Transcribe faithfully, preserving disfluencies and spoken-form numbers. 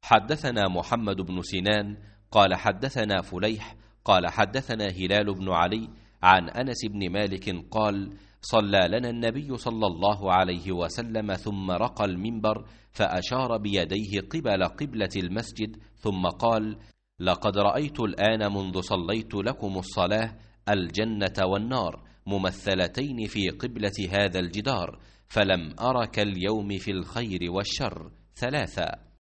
حدثنا محمد بن سنان قال حدثنا فليح قال حدثنا هلال بن علي عن أنس بن مالك قال صلى لنا النبي صلى الله عليه وسلم ثم رقى المنبر فأشار بيديه قبل قبلة المسجد ثم قال لقد رأيت الآن منذ صليت لكم الصلاة الجنة والنار ممثلتين في قبلة هذا الجدار، فلم أرك اليوم في الخير والشر ثلاثا.